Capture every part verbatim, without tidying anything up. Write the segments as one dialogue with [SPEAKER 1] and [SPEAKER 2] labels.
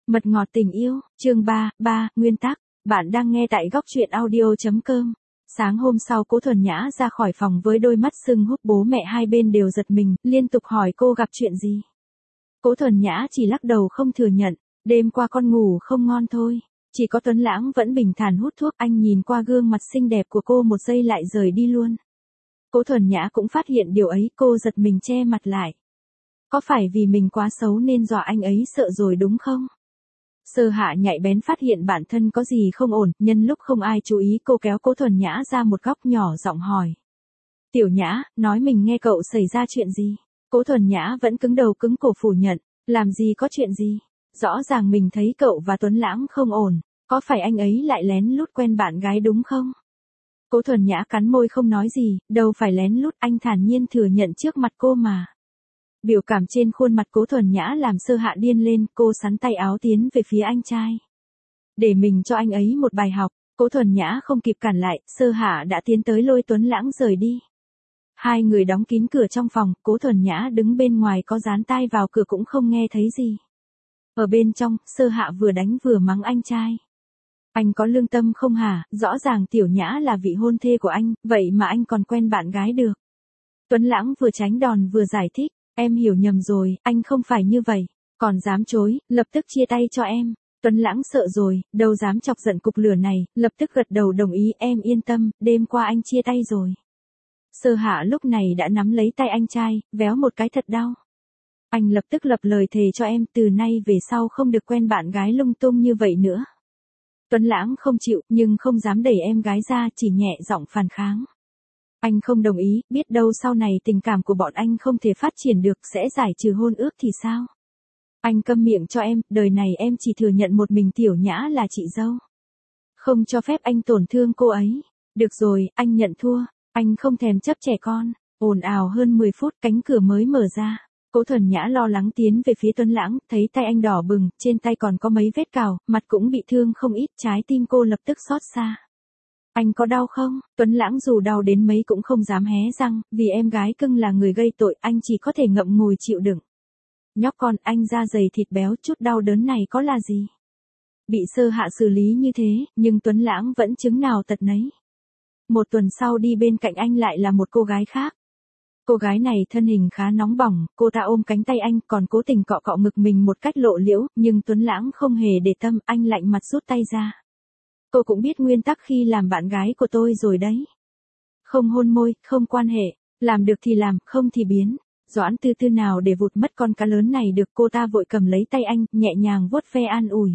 [SPEAKER 1] Mật ngọt tình yêu, chương ba, ba, nguyên tắc. Bạn đang nghe tại góc truyện audio.com. Sáng hôm sau Cố Thuần Nhã ra khỏi phòng với đôi mắt sưng húp, bố mẹ hai bên đều giật mình, liên tục hỏi cô gặp chuyện gì. Cố Thuần Nhã chỉ lắc đầu không thừa nhận, đêm qua con ngủ không ngon thôi. Chỉ có Tuấn Lãng vẫn bình thản hút thuốc, anh nhìn qua gương mặt xinh đẹp của cô một giây lại rời đi luôn. Cố Thuần Nhã cũng phát hiện điều ấy, cô giật mình che mặt lại. Có phải vì mình quá xấu nên dọa anh ấy sợ rồi đúng không? Sơ Hạ nhạy bén phát hiện bản thân có gì không ổn, nhân lúc không ai chú ý cô kéo Cố Thuần Nhã ra một góc nhỏ giọng hỏi. Tiểu Nhã, nói mình nghe cậu xảy ra chuyện gì? Cố Thuần Nhã vẫn cứng đầu cứng cổ phủ nhận, làm gì có chuyện gì? Rõ ràng mình thấy cậu và Tuấn Lãng không ổn, có phải anh ấy lại lén lút quen bạn gái đúng không? Cố Thuần Nhã cắn môi không nói gì, đâu phải lén lút, anh thản nhiên thừa nhận trước mặt cô mà. Biểu cảm trên khuôn mặt Cố Thuần Nhã làm Sơ Hạ điên lên, cô sắn tay áo tiến về phía anh trai. Để mình cho anh ấy một bài học, Cố Thuần Nhã không kịp cản lại, Sơ Hạ đã tiến tới lôi Tuấn Lãng rời đi. Hai người đóng kín cửa trong phòng, Cố Thuần Nhã đứng bên ngoài có dán tai vào cửa cũng không nghe thấy gì. Ở bên trong, Sơ Hạ vừa đánh vừa mắng anh trai. Anh có lương tâm không hả, rõ ràng Tiểu Nhã là vị hôn thê của anh, vậy mà anh còn quen bạn gái được. Tuấn Lãng vừa tránh đòn vừa giải thích. Em hiểu nhầm rồi, anh không phải như vậy, còn dám chối, lập tức chia tay cho em. Tuấn Lãng sợ rồi, đâu dám chọc giận cục lửa này, lập tức gật đầu đồng ý, em yên tâm, đêm qua anh chia tay rồi. Sơ Hạ lúc này đã nắm lấy tay anh trai, véo một cái thật đau. Anh lập tức lập lời thề cho em, từ nay về sau không được quen bạn gái lung tung như vậy nữa. Tuấn Lãng không chịu, nhưng không dám đẩy em gái ra, chỉ nhẹ giọng phản kháng. Anh không đồng ý, biết đâu sau này tình cảm của bọn anh không thể phát triển được, sẽ giải trừ hôn ước thì sao? Anh câm miệng cho em, đời này em chỉ thừa nhận một mình Tiểu Nhã là chị dâu. Không cho phép anh tổn thương cô ấy. Được rồi, anh nhận thua, anh không thèm chấp trẻ con. Ồn ào hơn mười phút, cánh cửa mới mở ra. Cố Thuần Nhã lo lắng tiến về phía Tuấn Lãng, thấy tay anh đỏ bừng, trên tay còn có mấy vết cào, mặt cũng bị thương không ít, trái tim cô lập tức xót xa. Anh có đau không? Tuấn Lãng dù đau đến mấy cũng không dám hé răng, vì em gái cưng là người gây tội, anh chỉ có thể ngậm ngùi chịu đựng. Nhóc con, anh da dày thịt béo, chút đau đớn này có là gì? Bị Sơ Hạ xử lý như thế, nhưng Tuấn Lãng vẫn chứng nào tật nấy. Một tuần sau đi bên cạnh anh lại là một cô gái khác. Cô gái này thân hình khá nóng bỏng, cô ta ôm cánh tay anh còn cố tình cọ cọ ngực mình một cách lộ liễu, nhưng Tuấn Lãng không hề để tâm, anh lạnh mặt rút tay ra. Cô cũng biết nguyên tắc khi làm bạn gái của tôi rồi đấy. Không hôn môi, không quan hệ, làm được thì làm, không thì biến. Doãn Tư Tư nào để vụt mất con cá lớn này được, cô ta vội cầm lấy tay anh, nhẹ nhàng vuốt ve an ủi.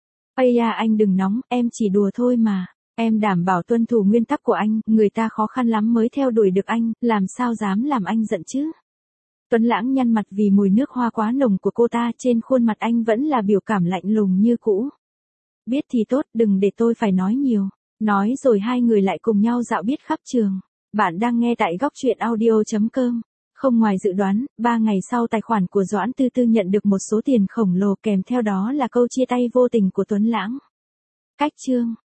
[SPEAKER 1] Ây da anh đừng nóng, em chỉ đùa thôi mà. Em đảm bảo tuân thủ nguyên tắc của anh, người ta khó khăn lắm mới theo đuổi được anh, làm sao dám làm anh giận chứ. Tuấn Lãng nhăn mặt vì mùi nước hoa quá nồng của cô ta, trên khuôn mặt anh vẫn là biểu cảm lạnh lùng như cũ. Biết thì tốt, đừng để tôi phải nói nhiều. Nói rồi hai người lại cùng nhau dạo biết khắp trường. Bạn đang nghe tại góc truyện audio.com. Không ngoài dự đoán, ba ngày sau tài khoản của Doãn Tư Tư nhận được một số tiền khổng lồ, kèm theo đó là câu chia tay vô tình của Tuấn Lãng. Cách chương